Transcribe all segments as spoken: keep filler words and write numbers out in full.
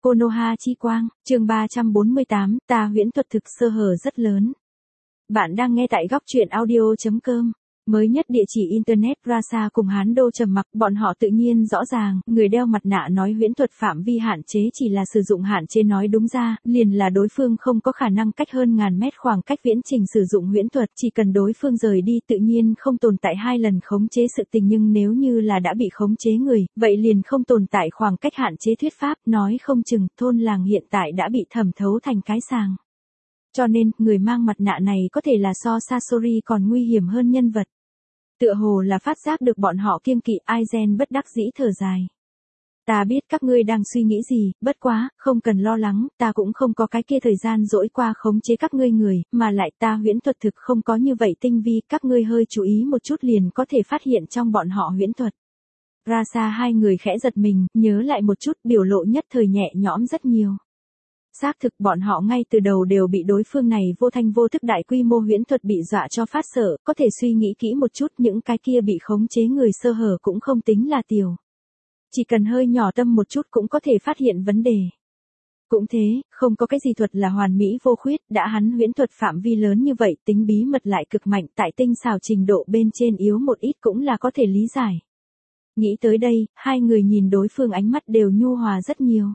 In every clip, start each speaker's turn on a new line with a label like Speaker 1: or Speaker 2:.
Speaker 1: Konoha chi quang, chương ba trăm bốn mươi tám, ta huyễn thuật thực sơ hở rất lớn. Bạn đang nghe tại góc truyện audio chấm com. Mới nhất địa chỉ Internet Rasa cùng Hán Đô trầm mặc, bọn họ tự nhiên rõ ràng, người đeo mặt nạ nói huyễn thuật phạm vi hạn chế chỉ là sử dụng hạn chế nói đúng ra, liền là đối phương không có khả năng cách hơn ngàn mét khoảng cách viễn trình sử dụng huyễn thuật, chỉ cần đối phương rời đi tự nhiên không tồn tại hai lần khống chế sự tình, nhưng nếu như là đã bị khống chế người, vậy liền không tồn tại khoảng cách hạn chế thuyết pháp, nói không chừng thôn làng hiện tại đã bị thẩm thấu thành cái sàng. Cho nên, người mang mặt nạ này có thể là so Sasori còn nguy hiểm hơn nhân vật. Tựa hồ là phát giác được bọn họ kiêng kỵ, Aizen bất đắc dĩ thở dài. Ta biết các ngươi đang suy nghĩ gì, bất quá, không cần lo lắng, ta cũng không có cái kia thời gian dỗi qua khống chế các ngươi người, mà lại ta huyễn thuật thực không có như vậy tinh vi, các ngươi hơi chú ý một chút liền có thể phát hiện trong bọn họ huyễn thuật. Rasa hai người khẽ giật mình, nhớ lại một chút, biểu lộ nhất thời nhẹ nhõm rất nhiều. Xác thực bọn họ ngay từ đầu đều bị đối phương này vô thanh vô thức đại quy mô huyễn thuật bị dọa cho phát sợ, có thể suy nghĩ kỹ một chút, những cái kia bị khống chế người sơ hở cũng không tính là tiểu. Chỉ cần hơi nhỏ tâm một chút cũng có thể phát hiện vấn đề. Cũng thế, không có cái gì thuật là hoàn mỹ vô khuyết, đã hắn huyễn thuật phạm vi lớn như vậy, tính bí mật lại cực mạnh, tại tinh xảo trình độ bên trên yếu một ít cũng là có thể lý giải. Nghĩ tới đây, hai người nhìn đối phương ánh mắt đều nhu hòa rất nhiều.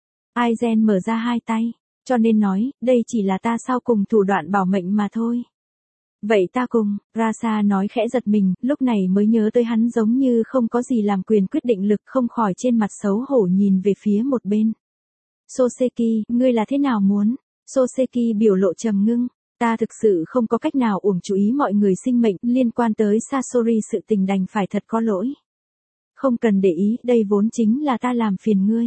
Speaker 1: Aizen mở ra hai tay, cho nên nói, đây chỉ là ta sau cùng thủ đoạn bảo mệnh mà thôi. Vậy ta cùng, Rasa nói khẽ giật mình, lúc này mới nhớ tới hắn giống như không có gì làm quyền quyết định lực, không khỏi trên mặt xấu hổ nhìn về phía một bên. Soseki, ngươi là thế nào muốn? Soseki biểu lộ trầm ngưng, ta thực sự không có cách nào uổng chú ý mọi người sinh mệnh, liên quan tới Sasori sự tình đành phải thật có lỗi. Không cần để ý, đây vốn chính là ta làm phiền ngươi.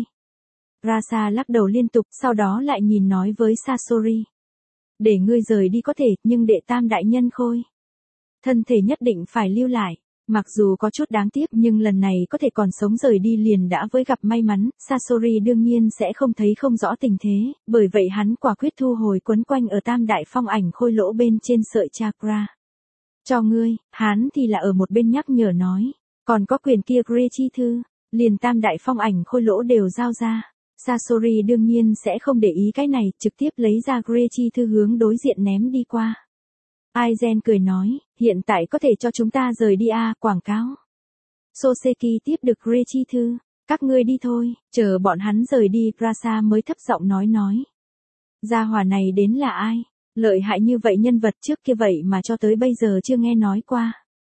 Speaker 1: Rasa lắc đầu liên tục, sau đó lại nhìn nói với Sasori. Để ngươi rời đi có thể, nhưng đệ tam đại nhân khôi. Thân thể nhất định phải lưu lại. Mặc dù có chút đáng tiếc nhưng lần này có thể còn sống rời đi liền đã với gặp may mắn, Sasori đương nhiên sẽ không thấy không rõ tình thế, bởi vậy hắn quả quyết thu hồi quấn quanh ở tam đại phong ảnh khôi lỗ bên trên sợi chakra. Cho ngươi, hắn thì là ở một bên nhắc nhở nói, còn có quyền kia Gre chi thư, liền tam đại phong ảnh khôi lỗ đều giao ra. Sasori đương nhiên sẽ không để ý cái này, trực tiếp lấy ra Gre chi thư hướng đối diện ném đi qua. Aizen cười nói, hiện tại có thể cho chúng ta rời đi à, quảng cáo. Soseki tiếp được Gre chi thư, các ngươi đi thôi, chờ bọn hắn rời đi, Rasa mới thấp giọng nói nói. Gia hỏa này đến là ai? Lợi hại như vậy nhân vật trước kia vậy mà cho tới bây giờ chưa nghe nói qua.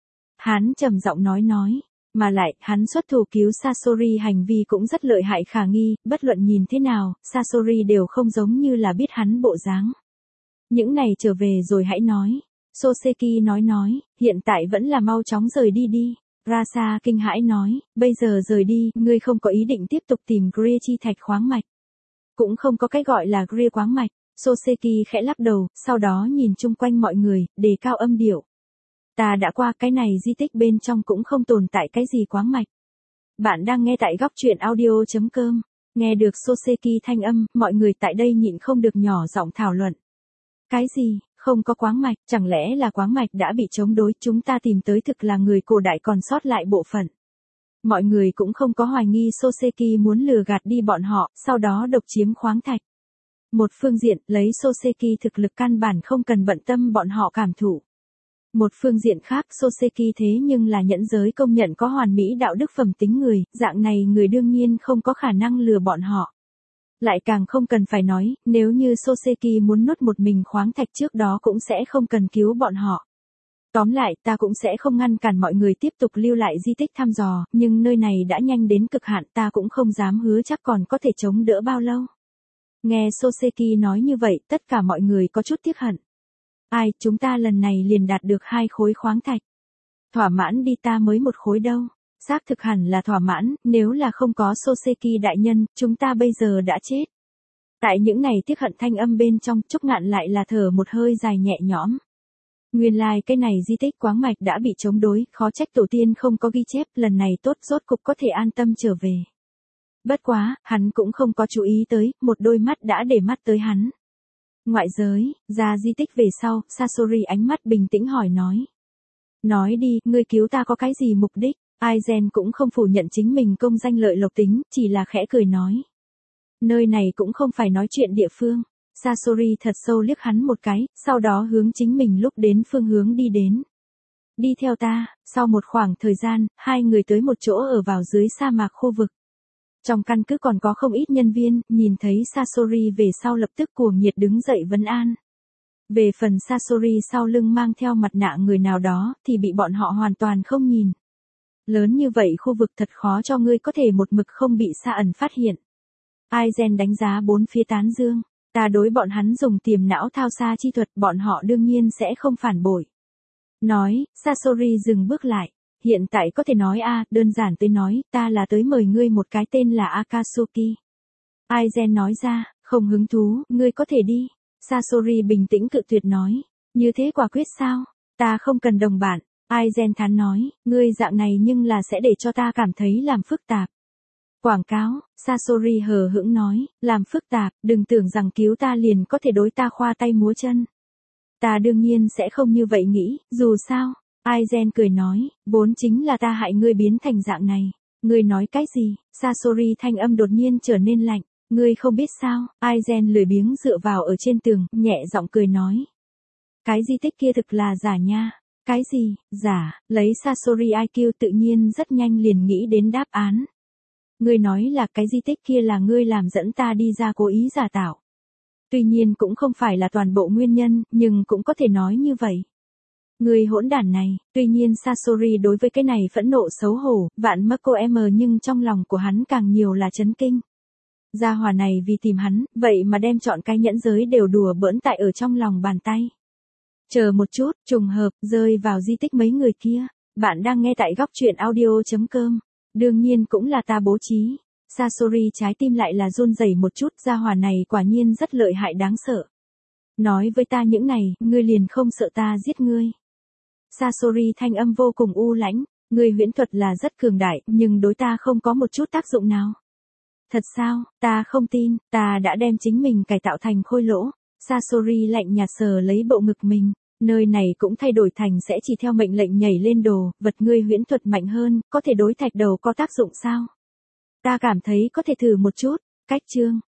Speaker 1: Hắn trầm giọng nói nói. Mà lại, hắn xuất thủ cứu Sasori hành vi cũng rất lợi hại khả nghi, bất luận nhìn thế nào, Sasori đều không giống như là biết hắn bộ dáng. Những này trở về rồi hãy nói. Soseki nói nói, hiện tại vẫn là mau chóng rời đi đi. Rasa kinh hãi nói, bây giờ rời đi, ngươi không có ý định tiếp tục tìm Gre chi thạch khoáng mạch. Cũng không có cái gọi là Gre khoáng mạch. Soseki khẽ lắc đầu, sau đó nhìn chung quanh mọi người, đề cao âm điệu. Ta đã qua cái này di tích bên trong cũng không tồn tại cái gì khoáng mạch. Bạn đang nghe tại góc truyện audio chấm com. Nghe được Soseki thanh âm, mọi người tại đây nhịn không được nhỏ giọng thảo luận. Cái gì, không có khoáng mạch, chẳng lẽ là khoáng mạch đã bị chống đối, chúng ta tìm tới thực là người cổ đại còn sót lại bộ phận. Mọi người cũng không có hoài nghi Soseki muốn lừa gạt đi bọn họ, sau đó độc chiếm khoáng thạch. Một phương diện, lấy Soseki thực lực căn bản không cần bận tâm bọn họ cảm thụ. Một phương diện khác, Soseki thế nhưng là nhẫn giới công nhận có hoàn mỹ đạo đức phẩm tính người, dạng này người đương nhiên không có khả năng lừa bọn họ. Lại càng không cần phải nói, nếu như Soseki muốn nuốt một mình khoáng thạch trước đó cũng sẽ không cần cứu bọn họ. Tóm lại, ta cũng sẽ không ngăn cản mọi người tiếp tục lưu lại di tích thăm dò, nhưng nơi này đã nhanh đến cực hạn, ta cũng không dám hứa chắc còn có thể chống đỡ bao lâu. Nghe Soseki nói như vậy, tất cả mọi người có chút tiếc hận. Ai, chúng ta lần này liền đạt được hai khối khoáng thạch. Thỏa mãn đi, ta mới một khối đâu. Xác thực hẳn là thỏa mãn, nếu là không có Soseki đại nhân, chúng ta bây giờ đã chết. Tại những ngày tiếc hận thanh âm bên trong, Trúc Ngạn lại là thở một hơi dài nhẹ nhõm. Nguyên lai like cái này di tích khoáng mạch đã bị chống đối, khó trách tổ tiên không có ghi chép, lần này tốt rốt cục có thể an tâm trở về. Bất quá, hắn cũng không có chú ý tới, một đôi mắt đã để mắt tới hắn. Ngoại giới, ra di tích về sau, Sasori ánh mắt bình tĩnh hỏi nói. Nói đi, ngươi cứu ta có cái gì mục đích? Aizen cũng không phủ nhận chính mình công danh lợi lộc tính, chỉ là khẽ cười nói. Nơi này cũng không phải nói chuyện địa phương. Sasori thật sâu liếc hắn một cái, sau đó hướng chính mình lúc đến phương hướng đi đến. Đi theo ta, sau một khoảng thời gian, hai người tới một chỗ ở vào dưới sa mạc khu vực. Trong căn cứ còn có không ít nhân viên, nhìn thấy Sasori về sau lập tức cuồng nhiệt đứng dậy vấn an. Về phần Sasori sau lưng mang theo mặt nạ người nào đó, thì bị bọn họ hoàn toàn không nhìn. Lớn như vậy khu vực thật khó cho ngươi có thể một mực không bị Sa ẩn phát hiện. Aizen đánh giá bốn phía tán dương. Ta đối bọn hắn dùng tiềm não thao xa chi thuật, bọn họ đương nhiên sẽ không phản bội. Nói, Sasori dừng bước lại. Hiện tại có thể nói a, đơn giản tới nói, ta là tới mời ngươi một cái tên là Akatsuki. Aizen nói ra, không hứng thú, ngươi có thể đi. Sasori bình tĩnh cự tuyệt nói, như thế quả quyết sao, ta không cần đồng bạn. Aizen thán nói, ngươi dạng này nhưng là sẽ để cho ta cảm thấy làm phức tạp. Quảng cáo, Sasori hờ hững nói, làm phức tạp, đừng tưởng rằng cứu ta liền có thể đối ta khoa tay múa chân. Ta đương nhiên sẽ không như vậy nghĩ, dù sao. Aizen cười nói, vốn chính là ta hại ngươi biến thành dạng này. Ngươi nói cái gì? Sasori thanh âm đột nhiên trở nên lạnh. Ngươi không biết sao? Aizen lười biếng dựa vào ở trên tường, nhẹ giọng cười nói. Cái di tích kia thực là giả nha. Cái gì? Giả? Lấy Sasori i kiu tự nhiên rất nhanh liền nghĩ đến đáp án. Ngươi nói là cái di tích kia là ngươi làm dẫn ta đi ra cố ý giả tạo. Tuy nhiên cũng không phải là toàn bộ nguyên nhân, nhưng cũng có thể nói như vậy. Người hỗn đản này, tuy nhiên Sasori đối với cái này phẫn nộ xấu hổ, vạn Marco M nhưng trong lòng của hắn càng nhiều là chấn kinh. Gia hỏa này vì tìm hắn, vậy mà đem chọn cái nhẫn giới đều đùa bỡn tại ở trong lòng bàn tay. Chờ một chút, trùng hợp, rơi vào di tích mấy người kia. Bạn đang nghe tại góc truyện audio chấm com. Đương nhiên cũng là ta bố trí. Sasori trái tim lại là run rẩy một chút, gia hỏa này quả nhiên rất lợi hại đáng sợ. Nói với ta những này, ngươi liền không sợ ta giết ngươi. Sasori thanh âm vô cùng u lãnh, ngươi huyễn thuật là rất cường đại, nhưng đối ta không có một chút tác dụng nào. Thật sao, ta không tin, ta đã đem chính mình cải tạo thành khôi lỗ. Sasori lạnh nhạt sờ lấy bộ ngực mình, nơi này cũng thay đổi thành sẽ chỉ theo mệnh lệnh nhảy lên đồ, vật ngươi huyễn thuật mạnh hơn, có thể đối thạch đầu có tác dụng sao? Ta cảm thấy có thể thử một chút, cách chương.